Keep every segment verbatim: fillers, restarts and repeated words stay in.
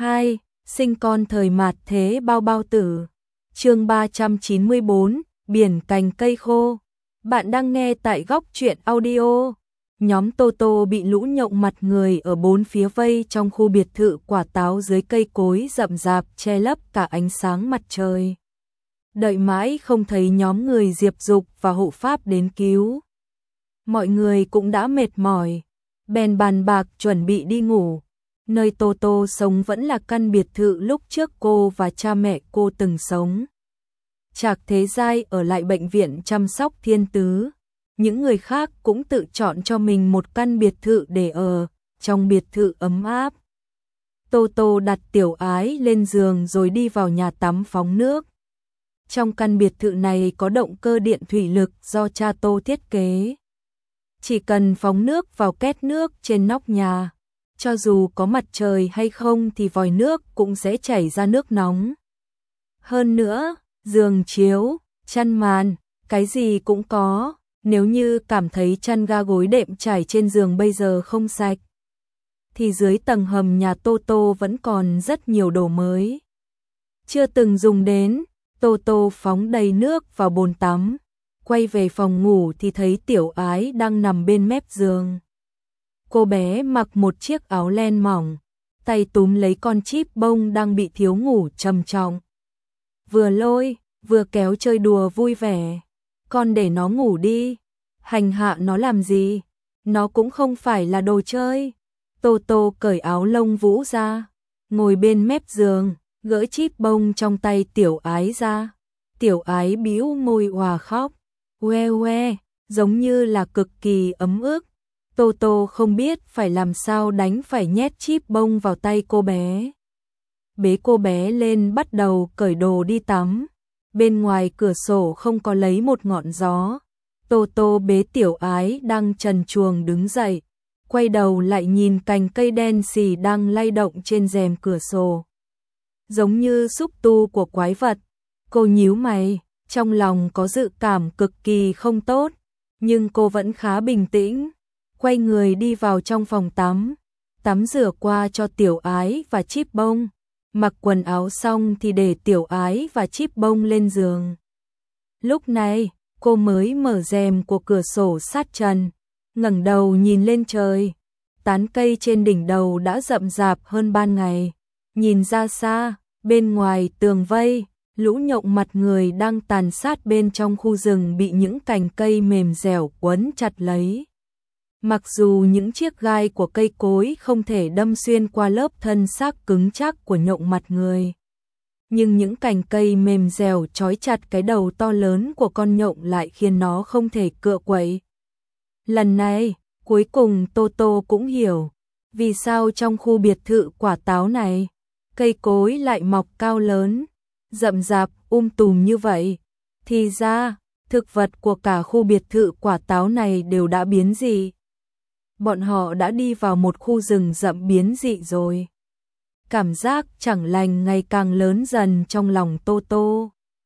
hai. Sinh con thời mạt thế bao bao tử. Chương ba trăm chín mươi bốn, biển cành cây khô. Bạn đang nghe tại Góc Truyện Audio. Nhóm Toto bị lũ nhộng mặt người ở bốn phía vây trong khu biệt thự quả táo dưới cây cối rậm rạp che lấp cả ánh sáng mặt trời. Đợi mãi không thấy nhóm người Diệp Dục và hộ pháp đến cứu. Mọi người cũng đã mệt mỏi, bèn bàn bạc chuẩn bị đi ngủ. Nơi Toto sống vẫn là căn biệt thự lúc trước cô và cha mẹ cô từng sống. Trạc Thế Giai ở lại bệnh viện chăm sóc Thiên Tứ. Những người khác cũng tự chọn cho mình một căn biệt thự để ở, trong biệt thự ấm áp. Toto đặt Tiểu Ái lên giường rồi đi vào nhà tắm phóng nước. Trong căn biệt thự này có động cơ điện thủy lực do cha Tô thiết kế. Chỉ cần phóng nước vào két nước trên nóc nhà, cho dù có mặt trời hay không thì vòi nước cũng sẽ chảy ra nước nóng. Hơn nữa, giường chiếu, chăn màn, cái gì cũng có. Nếu như cảm thấy chăn ga gối đệm trải trên giường bây giờ không sạch, thì dưới tầng hầm nhà Toto vẫn còn rất nhiều đồ mới chưa từng dùng đến. Toto phóng đầy nước vào bồn tắm, quay về phòng ngủ thì thấy Tiểu Ái đang nằm bên mép giường. Cô bé mặc một chiếc áo len mỏng, tay túm lấy con chip bông đang bị thiếu ngủ trầm trọng. Vừa lôi, vừa kéo chơi đùa vui vẻ. Con để nó ngủ đi, hành hạ nó làm gì, nó cũng không phải là đồ chơi. Toto cởi áo lông vũ ra, ngồi bên mép giường, gỡ chip bông trong tay Tiểu Ái ra. Tiểu Ái bĩu môi òa khóc, que que, giống như là cực kỳ ấm ức. Toto không biết phải làm sao đánh phải nhét chip bông vào tay cô bé. Bế cô bé lên bắt đầu cởi đồ đi tắm. Bên ngoài cửa sổ không có lấy một ngọn gió. Toto bế Tiểu Ái đang trần truồng đứng dậy, quay đầu lại nhìn cành cây đen xì đang lay động trên rèm cửa sổ, giống như xúc tu của quái vật. Cô nhíu mày, trong lòng có dự cảm cực kỳ không tốt, nhưng cô vẫn khá bình tĩnh, quay người đi vào trong phòng tắm, tắm rửa qua cho Tiểu Ái và chip bông. Mặc quần áo xong thì để Tiểu Ái và chip bông lên giường. Lúc này, cô mới mở rèm của cửa sổ sát trần, ngẩng đầu nhìn lên trời. Tán cây trên đỉnh đầu đã rậm rạp hơn ban ngày. Nhìn ra xa, bên ngoài tường vây, lũ nhộng mặt người đang tàn sát bên trong khu rừng bị những cành cây mềm dẻo quấn chặt lấy. Mặc dù những chiếc gai của cây cối không thể đâm xuyên qua lớp thân xác cứng chắc của nhộng mặt người, nhưng những cành cây mềm dẻo trói chặt cái đầu to lớn của con nhộng lại khiến nó không thể cựa quậy. Lần này, cuối cùng Toto cũng hiểu vì sao trong khu biệt thự quả táo này, cây cối lại mọc cao lớn, rậm rạp, um tùm như vậy. Thì ra, thực vật của cả khu biệt thự quả táo này đều đã biến dị. Bọn họ đã đi vào một khu rừng rậm biến dị rồi. Cảm giác chẳng lành ngày càng lớn dần trong lòng Toto.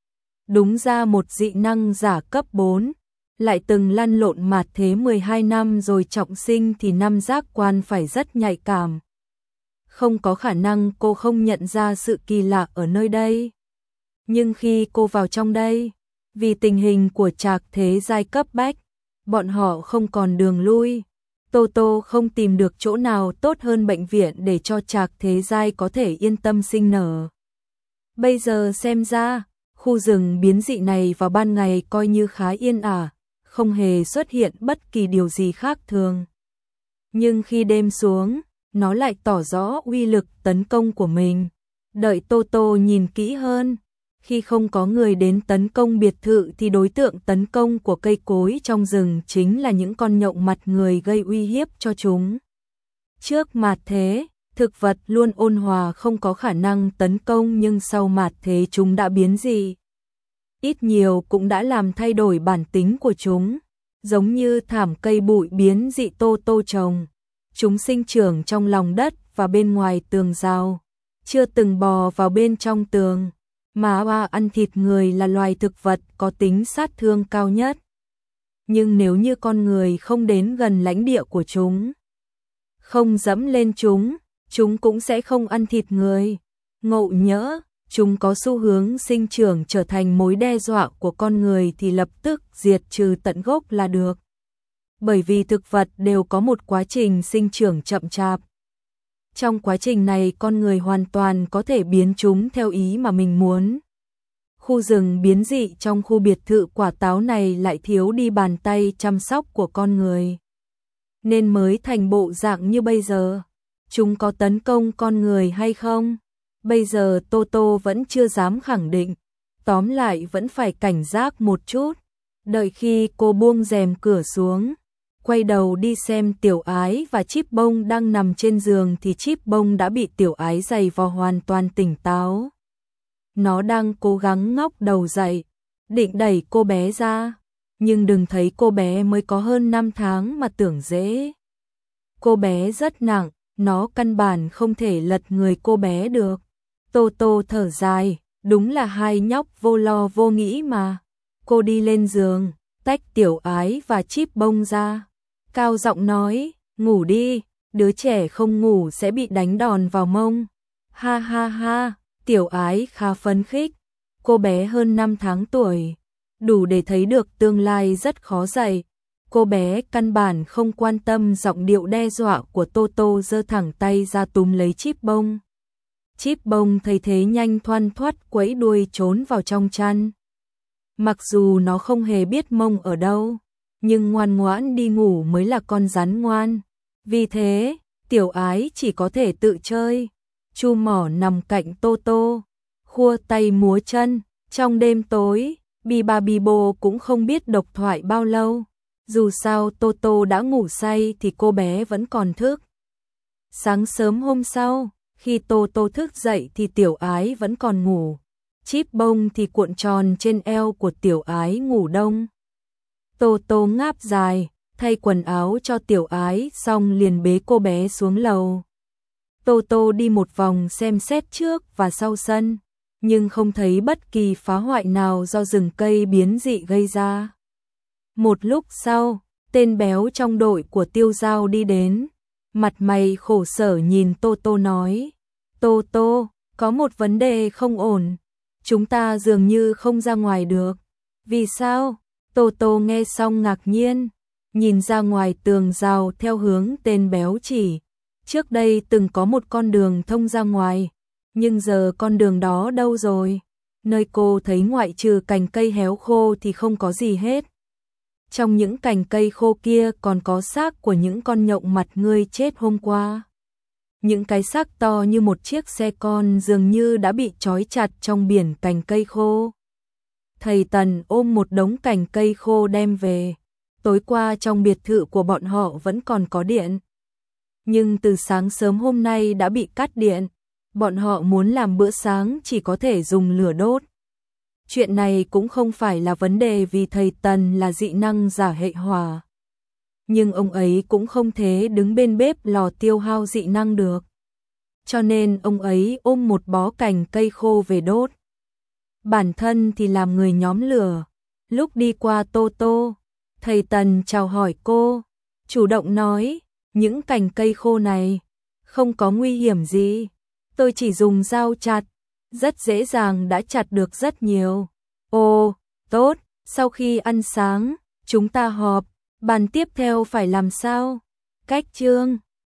Đúng ra một dị năng giả cấp bốn, lại từng lăn lộn mạt thế mười hai năm rồi trọng sinh thì năm giác quan phải rất nhạy cảm. Không có khả năng cô không nhận ra sự kỳ lạ ở nơi đây. Nhưng khi cô vào trong đây, vì tình hình của Trạc Thế Giai cấp bách, bọn họ không còn đường lui. Toto không tìm được chỗ nào tốt hơn bệnh viện để cho Trạc Thế Giai có thể yên tâm sinh nở. Bây giờ xem ra, khu rừng biến dị này vào ban ngày coi như khá yên ả, không hề xuất hiện bất kỳ điều gì khác thường. Nhưng khi đêm xuống, nó lại tỏ rõ uy lực tấn công của mình. Đợi Toto nhìn kỹ hơn, khi không có người đến tấn công biệt thự thì đối tượng tấn công của cây cối trong rừng chính là những con nhộng mặt người gây uy hiếp cho chúng. Trước mạt thế, thực vật luôn ôn hòa không có khả năng tấn công, nhưng sau mạt thế chúng đã biến dị. Ít nhiều cũng đã làm thay đổi bản tính của chúng, giống như thảm cây bụi biến dị Toto trồng. Chúng sinh trưởng trong lòng đất và bên ngoài tường rào, chưa từng bò vào bên trong tường. Mà oa ăn thịt người là loài thực vật có tính sát thương cao nhất. Nhưng nếu như con người không đến gần lãnh địa của chúng, không dẫm lên chúng, chúng cũng sẽ không ăn thịt người. Ngộ nhỡ, chúng có xu hướng sinh trưởng trở thành mối đe dọa của con người thì lập tức diệt trừ tận gốc là được. Bởi vì thực vật đều có một quá trình sinh trưởng chậm chạp. Trong quá trình này con người hoàn toàn có thể biến chúng theo ý mà mình muốn. Khu rừng biến dị trong khu biệt thự quả táo này lại thiếu đi bàn tay chăm sóc của con người, nên mới thành bộ dạng như bây giờ. Chúng có tấn công con người hay không? Bây giờ Toto vẫn chưa dám khẳng định. Tóm lại vẫn phải cảnh giác một chút. Đợi khi cô buông rèm cửa xuống, quay đầu đi xem Tiểu Ái và Chíp Bông đang nằm trên giường thì Chíp Bông đã bị Tiểu Ái giày vò hoàn toàn tỉnh táo. Nó đang cố gắng ngóc đầu dậy, định đẩy cô bé ra, nhưng đừng thấy cô bé mới có hơn năm tháng mà tưởng dễ. Cô bé rất nặng, nó căn bản không thể lật người cô bé được. Toto thở dài, đúng là hai nhóc vô lo vô nghĩ mà. Cô đi lên giường, tách Tiểu Ái và Chíp Bông ra, cao giọng nói, ngủ đi, đứa trẻ không ngủ sẽ bị đánh đòn vào mông. Ha ha ha, Tiểu Ái khá phấn khích, cô bé hơn năm tháng tuổi, đủ để thấy được tương lai rất khó dạy. Cô bé căn bản không quan tâm giọng điệu đe dọa của Toto, giơ thẳng tay ra túm lấy Chíp Bông. Chíp Bông thấy thế nhanh thoăn thoắt quẫy đuôi trốn vào trong chăn. Mặc dù nó không hề biết mông ở đâu, nhưng ngoan ngoãn đi ngủ mới là con rắn ngoan. Vì thế, Tiểu Ái chỉ có thể tự chơi. Chu Mỏ nằm cạnh Toto, khua tay múa chân. Trong đêm tối, Biba Bibo cũng không biết độc thoại bao lâu. Dù sao Toto đã ngủ say thì cô bé vẫn còn thức. Sáng sớm hôm sau, khi Toto thức dậy thì Tiểu Ái vẫn còn ngủ. Chíp Bông thì cuộn tròn trên eo của Tiểu Ái ngủ đông. Toto ngáp dài, thay quần áo cho Tiểu Ái xong liền bế cô bé xuống lầu. Toto đi một vòng xem xét trước và sau sân, nhưng không thấy bất kỳ phá hoại nào do rừng cây biến dị gây ra. Một lúc sau, tên béo trong đội của Tiêu Dao đi đến, mặt mày khổ sở nhìn Toto nói, Toto, có một vấn đề không ổn, chúng ta dường như không ra ngoài được. Vì sao? Toto nghe xong ngạc nhiên, nhìn ra ngoài tường rào theo hướng tên béo chỉ. Trước đây từng có một con đường thông ra ngoài, nhưng giờ con đường đó đâu rồi? Nơi cô thấy ngoại trừ cành cây héo khô thì không có gì hết. Trong những cành cây khô kia còn có xác của những con nhộng mặt ngươi chết hôm qua. Những cái xác to như một chiếc xe con dường như đã bị trói chặt trong biển cành cây khô. Thầy Tần ôm một đống cành cây khô đem về. Tối qua trong biệt thự của bọn họ vẫn còn có điện. Nhưng từ sáng sớm hôm nay đã bị cắt điện. Bọn họ muốn làm bữa sáng chỉ có thể dùng lửa đốt. Chuyện này cũng không phải là vấn đề vì thầy Tần là dị năng giả hệ hỏa. Nhưng ông ấy cũng không thể đứng bên bếp lò tiêu hao dị năng được. Cho nên ông ấy ôm một bó cành cây khô về đốt. Bản thân thì làm người nhóm lửa. Lúc đi qua Toto, thầy Tần chào hỏi cô, chủ động nói, những cành cây khô này không có nguy hiểm gì. Tôi chỉ dùng dao chặt, rất dễ dàng đã chặt được rất nhiều. Ồ, tốt, sau khi ăn sáng, chúng ta họp, bàn tiếp theo phải làm sao? Cách chương